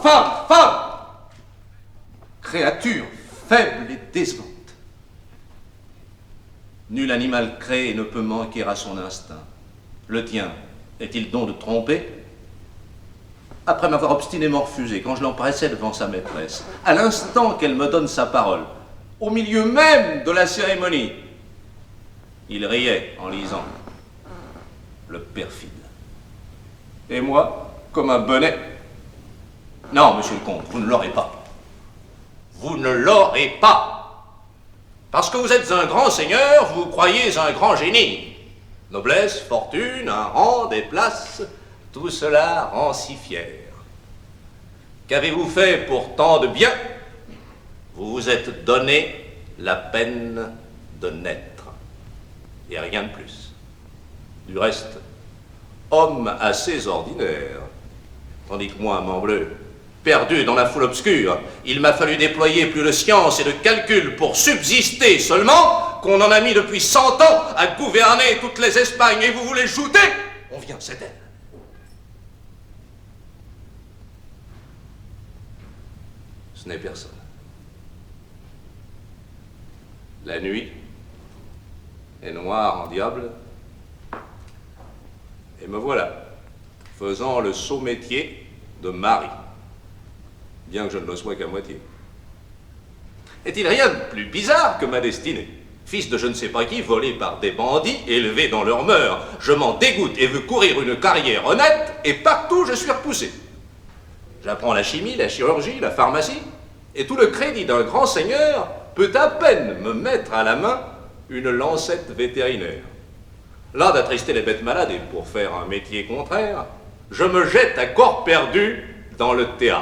Femme! Créature faible et décevante. Nul animal créé ne peut manquer à son instinct. Le tien est-il donc de tromper? Après m'avoir obstinément refusé, quand je l'empressais devant sa maîtresse, à l'instant qu'elle me donne sa parole, au milieu même de la cérémonie, il riait en lisant. Le perfide. Et moi, comme un bonnet. Non, monsieur le comte, vous ne l'aurez pas. Vous ne l'aurez pas. Parce que vous êtes un grand seigneur, vous croyez un grand génie. Noblesse, fortune, un rang, des places, tout cela rend si fier. Qu'avez-vous fait pour tant de bien? Vous vous êtes donné la peine de naître. Et rien de plus. Du reste, homme assez ordinaire, tandis que moi, morbleu, perdu dans la foule obscure, il m'a fallu déployer plus de science et de calcul pour subsister seulement qu'on en a mis depuis 100 ans à gouverner toutes les Espagnes. Et vous voulez jouter? On vient, c'est elle. Ce n'est personne. La nuit est noire en diable, et me voilà, faisant le sot métier de mari, bien que je ne le sois qu'à moitié. Est-il rien de plus bizarre que ma destinée? Fils de je ne sais pas qui, volé par des bandits, élevé dans leurs mœurs, je m'en dégoûte et veux courir une carrière honnête, et partout je suis repoussé. J'apprends la chimie, la chirurgie, la pharmacie, et tout le crédit d'un grand seigneur peut à peine me mettre à la main une lancette vétérinaire. Là d'attrister les bêtes malades et pour faire un métier contraire, je me jette à corps perdu dans le théâtre.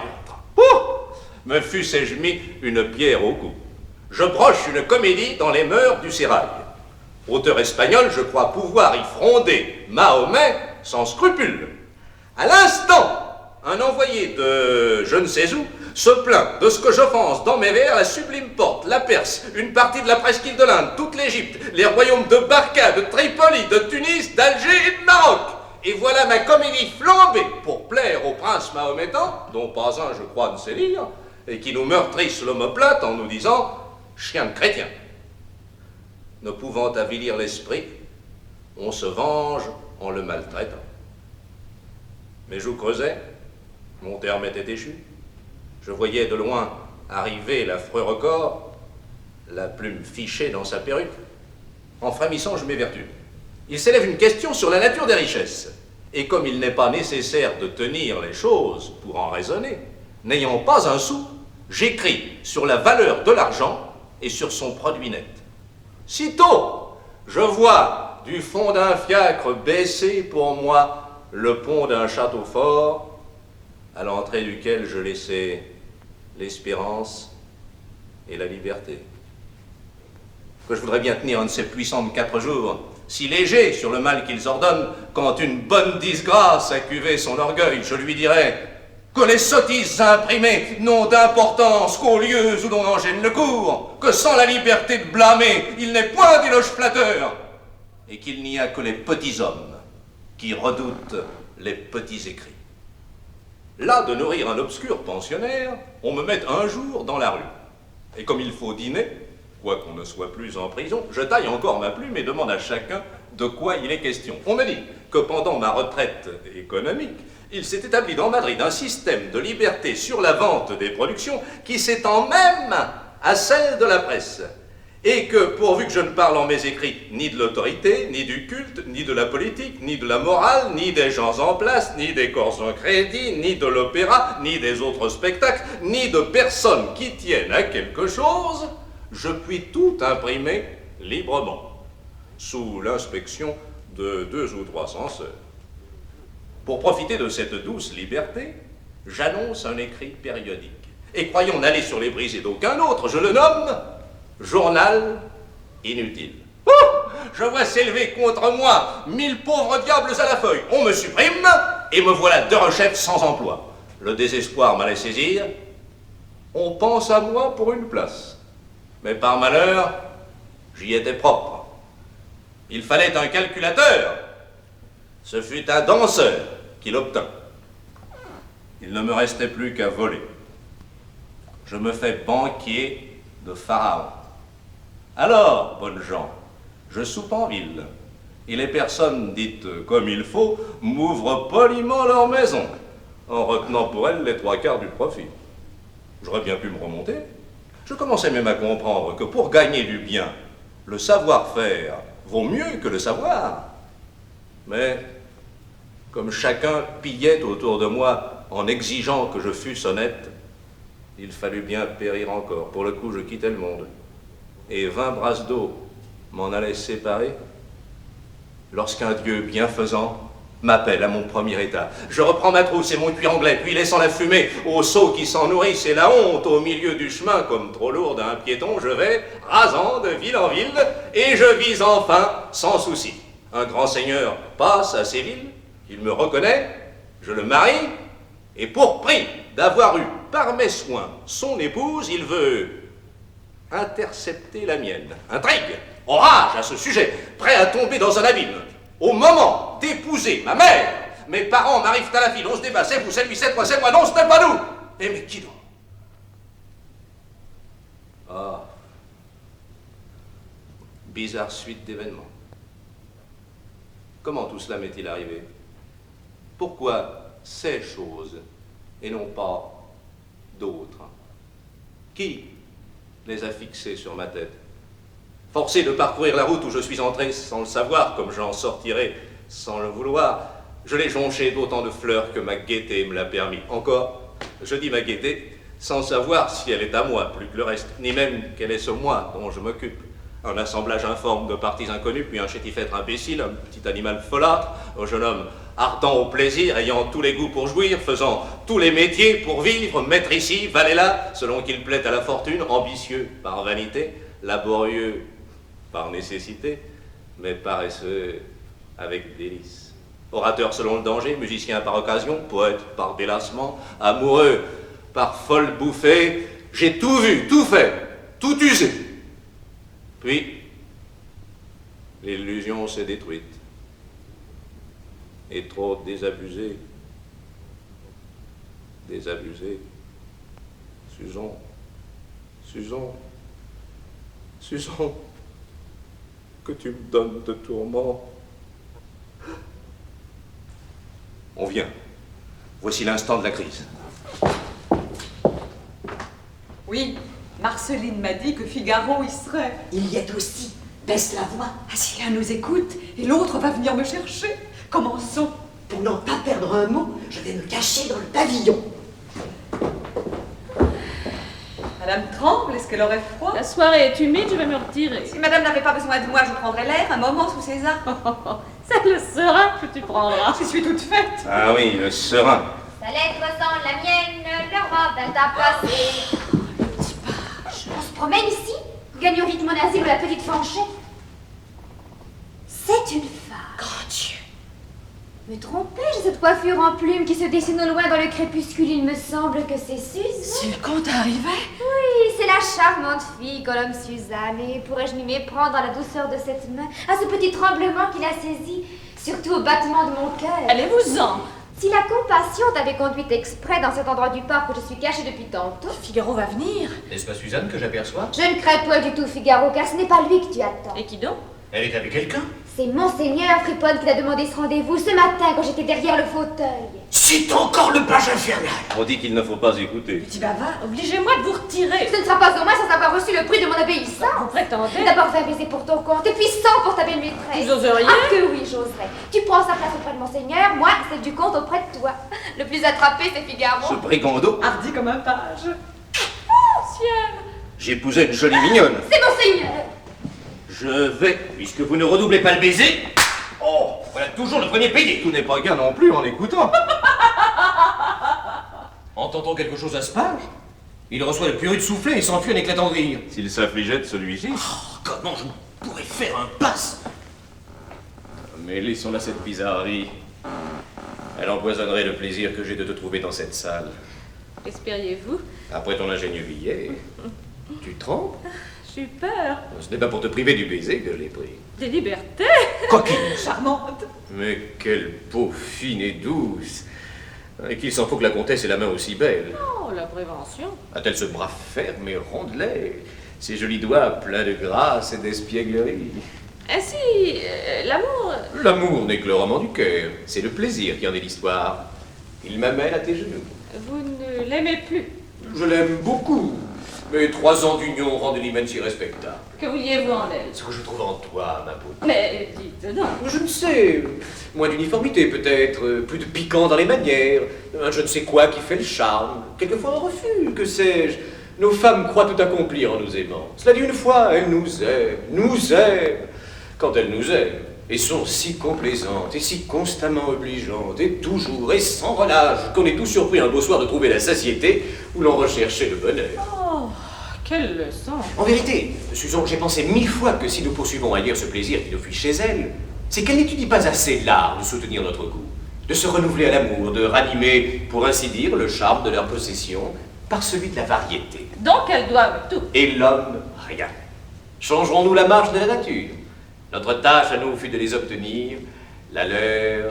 Me fussé-je mis une pierre au cou. Je broche une comédie dans les mœurs du sérail. Auteur espagnol, je crois pouvoir y fronder Mahomet sans scrupule. À l'instant, un envoyé de je ne sais où se plaint de ce que j'offense dans mes vers la sublime porte, la Perse, une partie de la presqu'île de l'Inde, toute l'Égypte, les royaumes de Barca, de Tripoli, de Tunis, d'Alger et de Maroc. Et voilà ma comédie flambée pour plaire au prince mahométan, dont pas un, je crois, ne sait lire, et qui nous meurtrissent l'omoplate en nous disant « chien de chrétien ». Ne pouvant avilir l'esprit, on se venge en le maltraitant. Mes joues creusaient, mon terme était échu. Je voyais de loin arriver l'affreux record, la plume fichée dans sa perruque. En frémissant, je m'évertue. Il s'élève une question sur la nature des richesses. Et comme il n'est pas nécessaire de tenir les choses pour en raisonner, n'ayant pas un sou, j'écris sur la valeur de l'argent et sur son produit net. Sitôt, je vois du fond d'un fiacre baisser pour moi le pont d'un château fort, à l'entrée duquel je laissais l'espérance et la liberté. Que je voudrais bien tenir un de ces puissants de 4 jours, si léger sur le mal qu'ils ordonnent, quand une bonne disgrâce a cuvé son orgueil, je lui dirais que les sottises imprimées n'ont d'importance qu'aux lieux où l'on en gêne le cours, que sans la liberté de blâmer, il n'est point d'éloge flatteur, et qu'il n'y a que les petits hommes qui redoutent les petits écrits. Là, de nourrir un obscur pensionnaire, on me met un jour dans la rue. Et comme il faut dîner, quoiqu'on ne soit plus en prison, je taille encore ma plume et demande à chacun de quoi il est question. On me dit que pendant ma retraite économique, il s'est établi dans Madrid un système de liberté sur la vente des productions qui s'étend même à celle de la presse. Et que, pourvu que je ne parle en mes écrits ni de l'autorité, ni du culte, ni de la politique, ni de la morale, ni des gens en place, ni des corps en crédit, ni de l'opéra, ni des autres spectacles, ni de personnes qui tiennent à quelque chose, je puis tout imprimer librement, sous l'inspection de 2 ou 3 censeurs. Pour profiter de cette douce liberté, j'annonce un écrit périodique. Et croyons n'aller sur les brisées d'aucun autre, je le nomme Journal inutile. Je vois s'élever contre moi 1000 pauvres diables à la feuille. On me supprime et me voilà derechef sans emploi. Le désespoir m'allait saisir. On pense à moi pour une place. Mais par malheur, j'y étais propre. Il fallait un calculateur. Ce fut un danseur qui l'obtint. il ne me restait plus qu'à voler. Je me fais banquier de Pharaon. Alors, bonnes gens, je soupe en ville, et les personnes dites comme il faut m'ouvrent poliment leur maison, en retenant pour elles les 3/4 du profit. J'aurais bien pu me remonter. Je commençais même à comprendre que pour gagner du bien, le savoir-faire vaut mieux que le savoir. Mais, comme chacun pillait autour de moi en exigeant que je fusse honnête, il fallut bien périr encore. Pour le coup, je quittais le monde. Et 20 brasses d'eau m'en allaient séparer lorsqu'un Dieu bienfaisant m'appelle à mon premier état. Je reprends ma trousse et mon cuir anglais, puis laissant la fumée aux sots qui s'en nourrissent et la honte au milieu du chemin comme trop lourde à un piéton, je vais, rasant de ville en ville, et je vise enfin sans souci. Un grand seigneur passe à Séville, il me reconnaît, je le marie, et pour prix d'avoir eu par mes soins son épouse, il veut intercepter la mienne. Intrigue, orage à ce sujet, prêt à tomber dans un abîme. Au moment d'épouser ma mère, mes parents m'arrivent à la file, on se débat, c'est vous, c'est lui, c'est toi, c'est moi, non, ce n'est pas nous. Et mais qui donc? Ah, bizarre suite d'événements. Comment tout cela m'est-il arrivé? Pourquoi ces choses et non pas d'autres? Qui les a fixées sur ma tête? Forcé de parcourir la route où je suis entré sans le savoir, comme j'en sortirai sans le vouloir, je l'ai jonché d'autant de fleurs que ma gaieté me l'a permis. Encore, je dis ma gaieté, sans savoir si elle est à moi plus que le reste, ni même quel est ce moi dont je m'occupe. Un assemblage informe de parties inconnues, puis un chétifêtre imbécile, un petit animal folâtre, un jeune homme ardent au plaisir, ayant tous les goûts pour jouir, faisant tous les métiers pour vivre, maître ici, valet là, selon qu'il plaît à la fortune, ambitieux par vanité, laborieux par nécessité, mais paresseux avec délice. Orateur selon le danger, musicien par occasion, poète par délassement, amoureux par folle bouffée, j'ai tout vu, tout fait, tout usé. Puis, l'illusion s'est détruite. Et trop désabusé. Désabusé. Susan. Que tu me donnes de tourments. On vient. Voici l'instant de la crise. Oui, Marceline m'a dit que Figaro y serait. Il y est aussi. Baisse la voix. Ah, si l'un nous écoute et l'autre va venir me chercher, commençons. Pour n'en pas perdre un mot, je vais me cacher dans le pavillon. Madame tremble, est-ce qu'elle aurait froid? La soirée est humide, je vais me retirer. Si madame n'avait pas besoin de moi, je prendrais l'air un moment sous ses arbres. C'est le serein que tu prendras. Je suis toute faite. Ah oui, le serein. Sa lettre ressemble la mienne, le roi d'un tas passé. On se promène ici? Gagnons vite mon asile ou la petite Fanchette. C'est une femme. Grand Dieu. Me trompais-je, cette coiffure en plumes qui se dessine au loin dans le crépuscule? Il me semble que c'est Suzanne. Si le comte arrivait? Oui, c'est la charmante fille qu'on nomme Suzanne. Et pourrais-je m'y méprendre à la douceur de cette main, à ce petit tremblement qui l'a saisie, surtout au battement de mon cœur? Allez-vous-en. Si la compassion t'avait conduite exprès dans cet endroit du parc où je suis cachée depuis tantôt... Figaro va venir. N'est-ce pas Suzanne que j'aperçois? Je ne crains pas du tout Figaro, car ce n'est pas lui que tu attends. Et qui donc? Elle est avec quelqu'un? C'est Monseigneur Friponne qui t'a demandé ce rendez-vous ce matin quand j'étais derrière le fauteuil. C'est encore le page infernal. On dit qu'il ne faut pas écouter. Petit bavard. Obligez-moi de vous retirer. Ce ne sera pas au moins sans avoir reçu le prix de mon obéissance. Vous prétendez? D'abord 20 baisers pour ton compte, et puis 100 pour ta belle maîtresse. Vous oseriez? Ah que oui, j'oserais. Tu prends sa place auprès de Monseigneur, moi, celle du comte auprès de toi. Le plus attrapé, c'est Figaro. Ce brigando, Hardi comme un page. Ciel. j'épousais une jolie mignonne. C'est Monseigneur. Je vais, Puisque vous ne redoublez pas le baiser. Oh, voilà toujours le premier payé. tout n'est pas gain non plus en écoutant. Entend-on quelque chose à ce page? Il reçoit le plus rude soufflet et s'enfuit en éclatant de rire. S'il s'affligeait de celui-ci. Oh, comment je pourrais faire un passe? Mais laissons-la cette bizarrerie. Elle empoisonnerait le plaisir que j'ai de te trouver dans cette salle. Espériez-vous? Après ton ingénieux billet, tu trembles? J'ai eu peur. Ce n'est pas pour te priver du baiser que je l'ai pris. Des libertés. Coquine. Charmante. Mais quelle peau fine et douce! Et qu'il s'en faut que la comtesse ait la main aussi belle. Oh, la prévention. A-t-elle ce bras ferme et rondelet, ses jolis doigts pleins de grâce et d'espièglerie? Ainsi, l'amour... L'amour n'est que le roman du cœur, c'est le plaisir qui en est l'histoire. Il m'amène à tes genoux. Vous ne l'aimez plus. Je l'aime beaucoup, mais 3 ans d'union rendent l'hymen si respectable. Que vouliez-vous en elle? Ce que je trouve en toi, ma beauté. Mais dites donc. Je ne sais, moins d'uniformité peut-être, plus de piquant dans les manières, un je ne sais quoi qui fait le charme, quelquefois un refus, que sais-je. Nos femmes croient tout accomplir en nous aimant. Cela dit, une fois, elles nous aiment. Quand elles nous aiment, et sont si complaisantes, et si constamment obligeantes, et toujours, et sans relâche, qu'on est tout surpris un beau soir de trouver la satiété où l'on recherchait le bonheur. Oh, quelle leçon. En vérité, Susan, j'ai pensé 1000 fois que si nous poursuivons ailleurs ce plaisir qui nous fuit chez elle, c'est qu'elle n'étudie pas assez l'art de soutenir notre goût, de se renouveler à l'amour, de ranimer, pour ainsi dire, le charme de leur possession par celui de la variété. Donc elles doivent tout. Et l'homme, rien. Changerons-nous la marche de la nature? Notre tâche à nous fut de les obtenir, la leur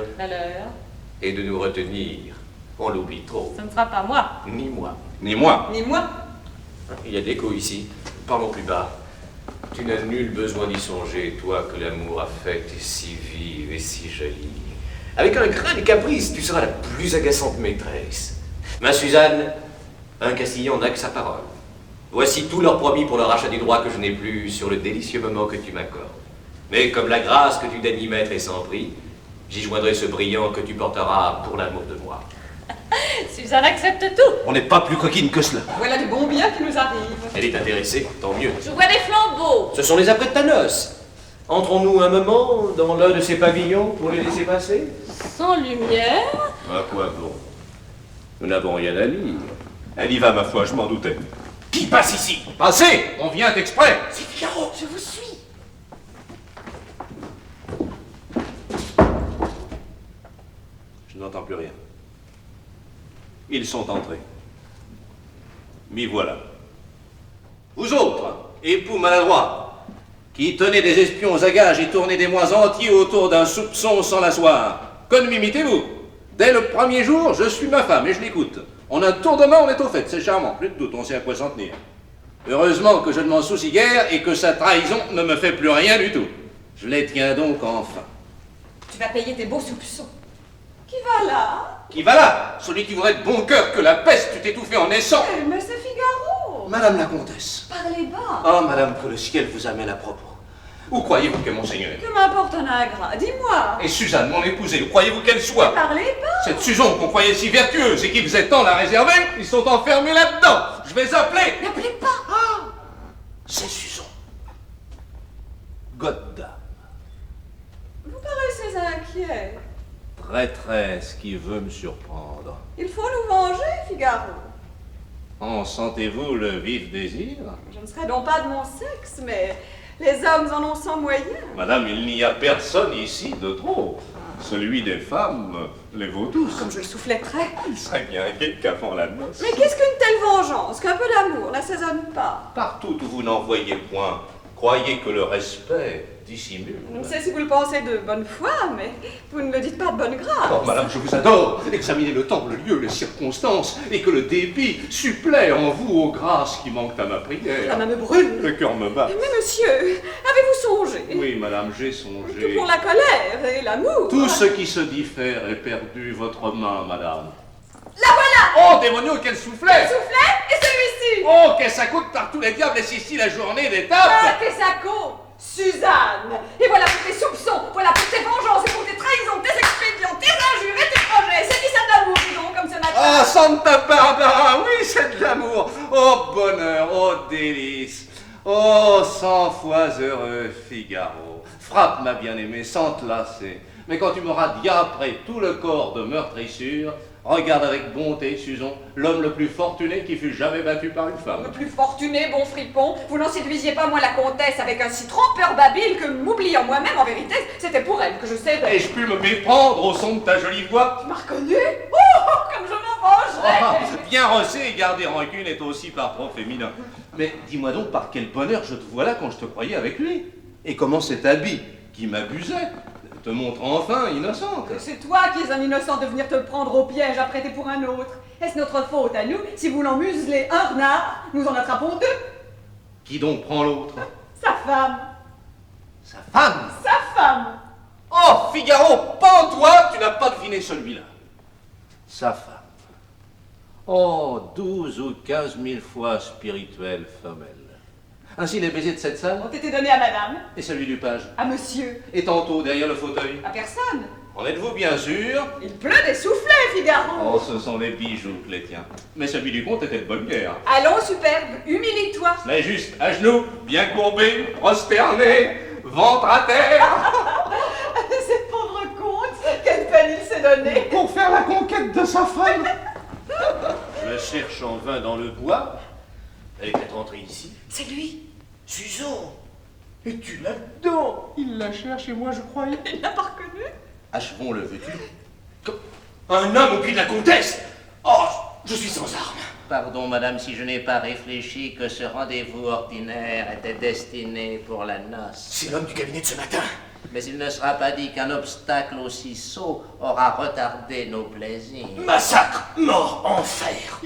est de nous retenir. On l'oublie trop. Ce ne sera pas moi. Ni moi. Ni moi. Ni moi. Il y a de l'écho ici. Parlons plus bas. Tu n'as nul besoin d'y songer, toi que l'amour a faite est si vive et si jolie. Avec un grain de caprice, tu seras la plus agaçante maîtresse. Ma Suzanne, un Castillon n'a que sa parole. Voici tout leur promis pour le rachat du droit que je n'ai plus sur le délicieux moment que tu m'accordes. Mais comme la grâce que tu daignes y mettre est sans prix, j'y joindrai ce brillant que tu porteras pour l'amour de moi. Suzanne accepte tout. On n'est pas plus coquine que cela. Voilà du bon bien qui nous arrive. Elle est intéressée, tant mieux. Je vois des flambeaux. Ce sont les apprêts de ta noce. Entrons-nous un moment dans l'un de ces pavillons pour les laisser passer? Sans lumière. À quoi bon? Nous n'avons rien à lire. Elle y va, ma foi, je m'en doutais. Qui passe ici? Passez! On vient exprès! C'est Figaro, je vous suis. Je n'entends plus rien. Ils sont entrés. M'y voilà. Vous autres, époux maladroits, qui tenez des espions à gages et tournez des mois entiers autour d'un soupçon sans l'asseoir, que m'imitez-vous? Dès le premier jour, je suis ma femme et je l'écoute. On a un tour de main, on est au fait, c'est charmant, plus de doute, on sait à quoi s'en tenir. Heureusement que je ne m'en soucie guère et que sa trahison ne me fait plus rien du tout. Je les tiens donc enfin. Tu vas payer tes beaux soupçons. Qui va là? Qui va là? Celui qui voudrait de bon cœur que la peste t'eût étouffé en naissant. Eh, mais c'est Figaro. Madame la comtesse. Parlez bas. Oh, madame, que le ciel vous amène à propos. Où croyez-vous qu'est monseigneur? Que m'importe un ingrat? Dis-moi. Et Suzanne, mon épousée, où croyez-vous qu'elle soit? Parlez pas. Cette Suzanne qu'on croyait si vertueuse et qui faisait tant la réserver, ils sont enfermés là-dedans. Je vais appeler. N'appelez pas. Ah, c'est Suzanne. Goddam. Vous paraissez inquiet. Traîtresse qui veut me surprendre. Il faut nous venger, Figaro. En sentez-vous le vif désir? Je ne serai donc pas de mon sexe, mais les hommes en ont sans moyens. Madame, il n'y a personne ici de trop. Celui des femmes les vaut tous. Comme je le souffletterais. Il serait bien gai qu'avant la noce. Mais qu'est-ce qu'une telle vengeance? Qu'un peu d'amour n'assaisonne pas. Partout où vous n'en voyez point, croyez que le respect dissimule. Je ne sais si vous le pensez de bonne foi, mais vous ne le dites pas de bonne grâce. Oh, madame, je vous adore. Examinez le temps, le lieu, les circonstances, et que le débit supplée en vous aux grâces qui manquent à ma prière. La main me brûle. Le cœur me bat. Mais monsieur, avez-vous songé Oui, madame, j'ai que songé. pour la colère et l'amour... Tout ce qui se diffère est perdu, votre main, madame. La voilà! Oh, démonio, quel soufflet! Le soufflet et celui-ci! Oh, qu'est-ce que ça coûte par tous les diables ici la journée des tables! Ah, que ça coûte! Suzanne! Et voilà pour tes soupçons, voilà pour tes vengeances et pour tes trahisons, tes expédients, tes injures et tes projets! C'est qui ça de l'amour, dis donc, comme ce matin? Ah, Santa Barbara, oui, c'est de l'amour! Oh, bonheur, oh, délice! Oh, 100 fois heureux, Figaro! Frappe, ma bien-aimée, sans te lasser. Mais quand tu m'auras diapré tout le corps de meurtrissure, regarde avec bonté, Suzon, l'homme le plus fortuné qui fut jamais battu par une Le femme. plus fortuné, bon fripon, vous n'en séduisiez pas moins la comtesse avec un si trompeur babile que, m'oubliant moi-même, en vérité, c'était pour elle que je savais. Ai-je pu me méprendre au son de ta jolie voix? Tu m'as reconnu? Oh, comme je m'en vengerais! Ah, bien rossé et garder rancune est aussi par trop féminin. Mais dis-moi donc par quel bonheur je te vois là quand je te croyais avec lui. Et comment cet habit qui m'abusait te montre enfin innocente. C'est toi qui es un innocent de venir te prendre au piège à prêter pour un autre. Est-ce notre faute à nous si voulant museler un renard, nous en attrapons deux? Qui donc prend l'autre? Sa femme. Sa femme. Sa femme. Oh, Figaro, pas toi, tu n'as pas deviné celui-là. Sa femme. Oh, 12 ou 15 000 fois spirituelle femelle. Ainsi, les baisers de cette salle Ont été donnés à madame, et celui du page. à monsieur, Et tantôt derrière le fauteuil. à personne. En êtes-vous bien sûr? Il pleut des soufflets, Figaro. Oh, ce sont des bijoux, les tiens. Mais celui du comte était de bonne guerre. Allons, superbe, humilie-toi. Mais juste à genoux, bien courbé, prosterné, ventre à terre. Cette pauvre comte, quelle peine il s'est donné. Pour faire la conquête de sa femme. Je la cherche en vain dans le bois. Elle est peut-être entrée ici. C'est lui. Suzanne, es-tu là-dedans? Il la cherche et moi je croyais. Il n'a pas reconnu. Achevons-le, veux-tu? Un homme au pied de la comtesse. Oh, je suis sans armes. Pardon, madame, si je n'ai pas réfléchi que ce rendez-vous ordinaire était destiné pour la noce. C'est l'homme du cabinet de ce matin. Mais il ne sera pas dit qu'un obstacle aussi sot aura retardé nos plaisirs. Massacre, mort, enfer.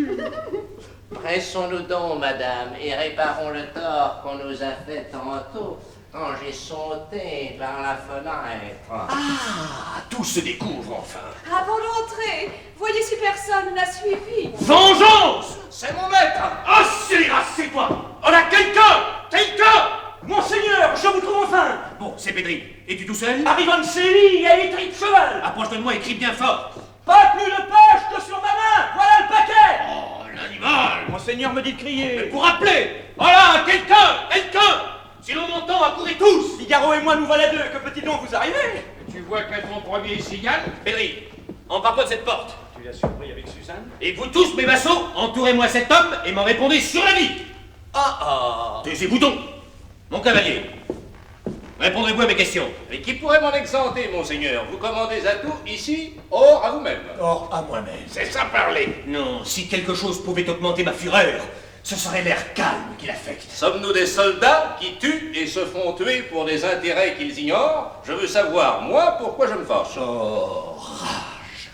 Pressons-nous donc, madame, et réparons le tort qu'on nous a fait tantôt quand j'ai sauté par la fenêtre. Ah, tout se découvre enfin. Avant d'entrer, voyez si personne n'a suivi. Vengeance! C'est mon maître! Ah, c'est toi! On a quelqu'un! Monseigneur, je vous trouve enfin! Bon, c'est Pédri. Es-tu tout seul? Arrivancelli et étrit de cheval! Approche de moi et crie bien fort. Pas plus de page que sur ma main! Voilà le paquet! Oh, l'animal! Monseigneur me dit de crier. Mais pour appeler! Voilà, quelqu'un! Si l'on m'entend, accourez tous! Figaro et moi, nous voilà deux. Que peut-il donc vous arriver? Tu vois qu'être mon premier cigale? Pédri, embarque-toi de cette porte. Tu l'as surpris avec Suzanne? Et vous tous, mes vassaux, entourez-moi cet homme et m'en répondez sur la vie. Taisez-vous donc, mon cavalier. Répondrez-vous à mes questions. Et qui pourrait m'en exempter, monseigneur? Vous commandez à tout, ici, or à vous-même. Or à moi-même. C'est ça parler. Non, si quelque chose pouvait augmenter ma fureur, ce serait l'air calme qui l'affecte. Sommes-nous des soldats qui tuent et se font tuer pour des intérêts qu'ils ignorent? Je veux savoir, moi, pourquoi je me fâche. Oh, rage.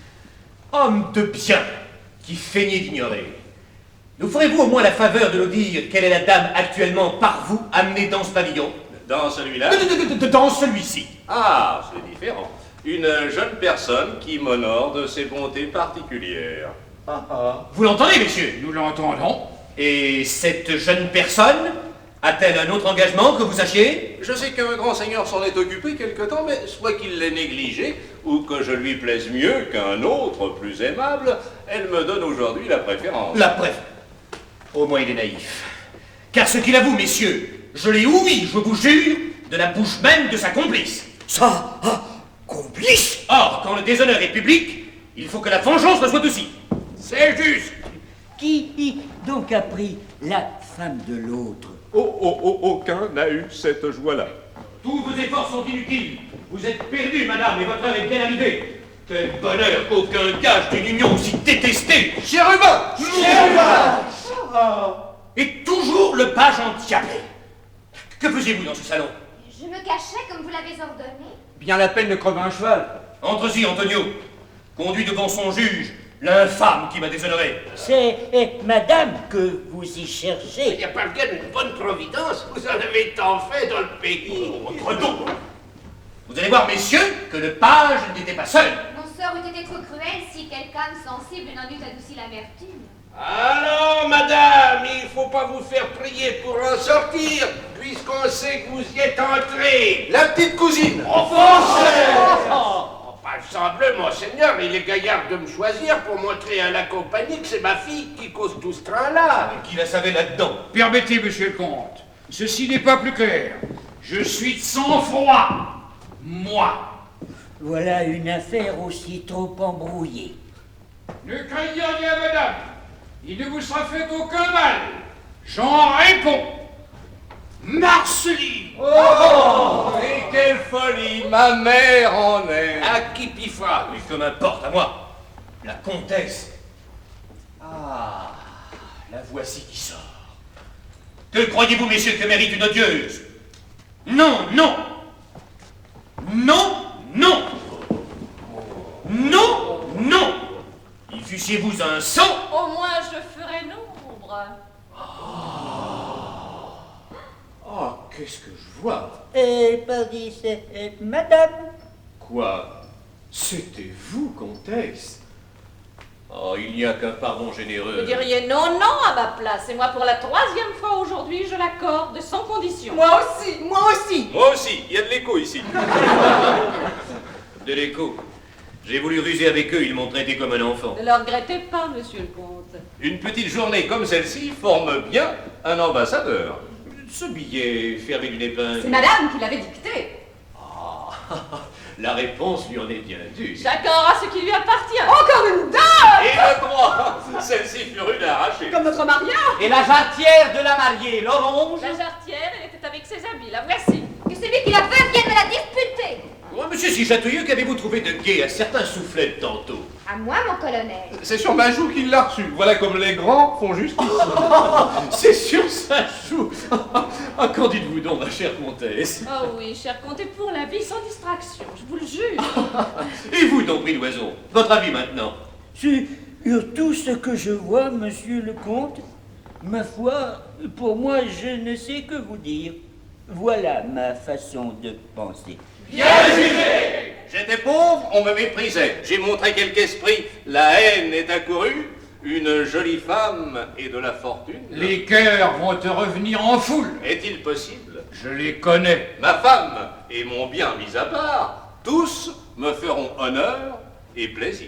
Homme de bien, qui feignez d'ignorer. Nous ferez-vous au moins la faveur de nous dire quelle est la dame actuellement par vous amenée dans ce pavillon? Dans celui-là? Dans celui-ci. Ah, c'est différent. Une jeune personne qui m'honore de ses bontés particulières. Vous l'entendez, messieurs? Nous l'entendons. Et cette jeune personne a-t-elle un autre engagement que vous sachiez? Je sais qu'un grand seigneur s'en est occupé quelque temps, mais soit qu'il l'ait négligé, ou que je lui plaise mieux qu'un autre plus aimable, elle me donne aujourd'hui la préférence. La préférence. Au moins il est naïf. Car ce qu'il avoue, messieurs, je l'ai ouï, je vous jure, de la bouche même de sa complice. Ça, complice. Or, quand le déshonneur est public, il faut que la vengeance le soit aussi. C'est juste. Qui donc a pris la femme de l'autre? Aucun n'a eu cette joie-là. Tous vos efforts sont inutiles. Vous êtes perdus, madame, et votre heure est bien arrivée. Quel bonheur qu'aucun gage d'une union aussi détestée. Chérubin! Et toujours le page endiablé. Que faisiez-vous dans ce salon? Je me cachais comme vous l'avez ordonné. Bien la peine de crever un cheval. Entre-y, Antonio. Conduis devant son juge l'infâme qui m'a déshonoré. C'est madame que vous y cherchez. Il n'y a pas bien une bonne providence, vous en avez tant fait dans le pays. Votre dos. Vous allez voir, messieurs, que le page n'était pas seul. Mon sort eût été trop cruel si quelqu'un sensible n'en eût adouci l'amertume. Alors, madame, il faut pas vous faire prier pour en sortir, puisqu'on sait que vous y êtes entré. La petite cousine. Pas le semble, monseigneur, il est gaillard de me choisir pour montrer à la compagnie que c'est ma fille qui cause tout ce train-là. Qui la savait là-dedans? Permettez, monsieur le comte. Ceci n'est pas plus clair. Je suis de sang-froid. Moi. Voilà une affaire aussi trop embrouillée. Ne craignez rien, madame. Il ne vous sera fait aucun mal. J'en réponds. Marceline. Oh, et quelle folie, ma mère en est. À qui pifra? Mais que m'importe à moi? La comtesse. Ah, la voici qui sort. Que croyez-vous, messieurs, que mérite une odieuse? Non, non. Non, non. Non, non. Y fussiez-vous un sang. Au moins je ferai nombre. Oh, qu'est-ce que je vois? Pardis, madame. Quoi? C'était vous, comtesse? Oh, il n'y a qu'un pardon généreux. Vous diriez non, non à ma place. Et moi, pour la 3e fois aujourd'hui, je l'accorde sans condition. Moi aussi, moi aussi. Moi aussi, il y a de l'écho ici. De l'écho. J'ai voulu ruser avec eux, ils m'ont traité comme un enfant. Ne le regrettez pas, monsieur le comte. Une petite journée comme celle-ci forme bien un ambassadeur. Ce billet fermé d'une épingle. C'est madame qui l'avait dicté. La réponse lui en est bien due. Chacun aura ce qui lui appartient. Encore une dame. Et le droit, celle-ci fut rude à arracher. Comme notre mariage. Et la jarretière de la mariée, l'orange. La jarretière, elle était avec ses habits, la voici. Que celui qui l'a fait vienne me la disputer. Oh, monsieur si chatouilleux, qu'avez-vous trouvé de gai à certains soufflets de tantôt? À moi, mon colonel. C'est sur ma joue qu'il l'a reçu. Voilà comme les grands font justice. C'est sur sa joue. Ah, qu'en dites-vous donc, ma chère comtesse? Oh oui, cher comte, et pour la vie sans distraction, je vous le jure. Et vous, donc, prix d'oiseau, votre avis maintenant? Sur tout ce que je vois, monsieur le comte, ma foi, pour moi, je ne sais que vous dire. Voilà ma façon de penser. Bien jugé! J'étais pauvre, on me méprisait. J'ai montré quelque esprit, la haine est accourue, une jolie femme et de la fortune. Les cœurs vont te revenir en foule. Est-il possible? Je les connais. Ma femme et mon bien mis à part, tous me feront honneur et plaisir.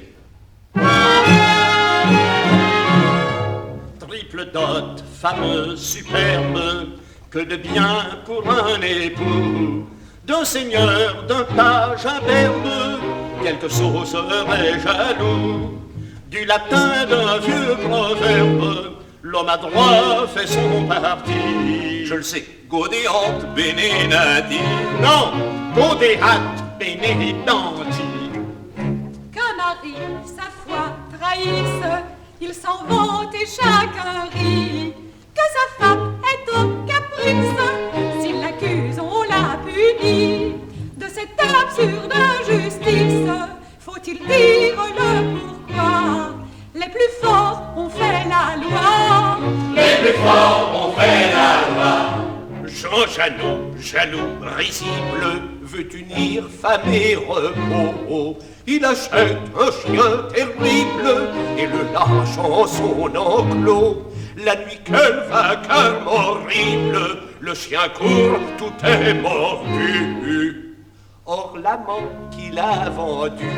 Triple dot, fameuse, superbe, que de bien pour un époux. D'un seigneur, d'un page imberbe, quelque chose serait jaloux. Du latin d'un vieux proverbe, l'homme adroit fait son parti. Je le sais, Gaudéante Benedati. Non, Gaudéate Benedenti. Qu'un mari sa foi trahisse, il s'en vante et chacun rit. Que sa femme est au caprice, s'il l'accuse on la punit. De cette absurde injustice, faut-il dire le pourquoi? Les plus forts ont fait la loi. Les plus forts ont fait la loi. Jean Janot, jaloux, risible, veut unir femme et repos. Il achète un chien terrible et le lâche en son enclos. La nuit quel vacarme horrible, le chien court, tout est mordu. Or l'amant qui l'a vendu,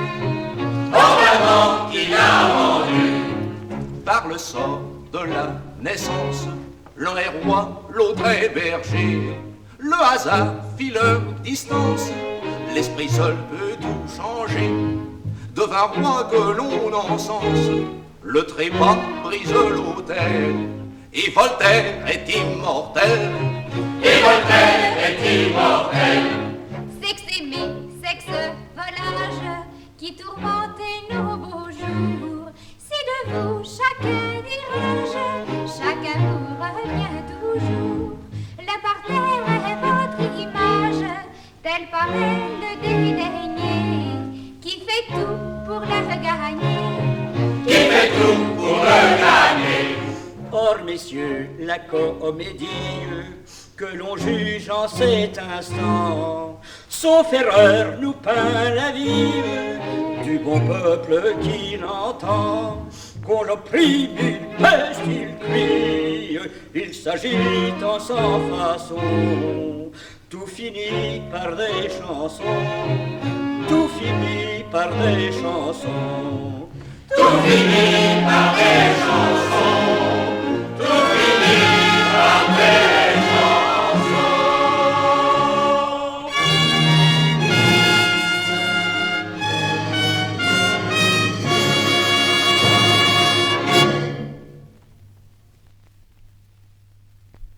Par le sort de la naissance, l'un est roi, l'autre est berger. Le hasard fit leur distance, l'esprit seul peut tout changer. Devant roi que l'on encense, le trépas brise l'autel. Et Voltaire est immortel. et Voltaire est immortel. Sexe aimé, sexe volage, qui tourmentez nos beaux jours. Si de vous chacun dirige, chaque amour revient toujours. Le parterre est votre image, tel parrain le dédaigné, qui fait tout pour la regagner. Qui fait tout pour le gagner. Or, messieurs, la comédie que l'on juge en cet instant, sauf erreur, nous peint la vie du bon peuple qui l'entend. Qu'on l'opprime, il peste, il crie, il s'agite en sans façon. Tout finit par des chansons, tout finit par des chansons. Tout finit par des chansons.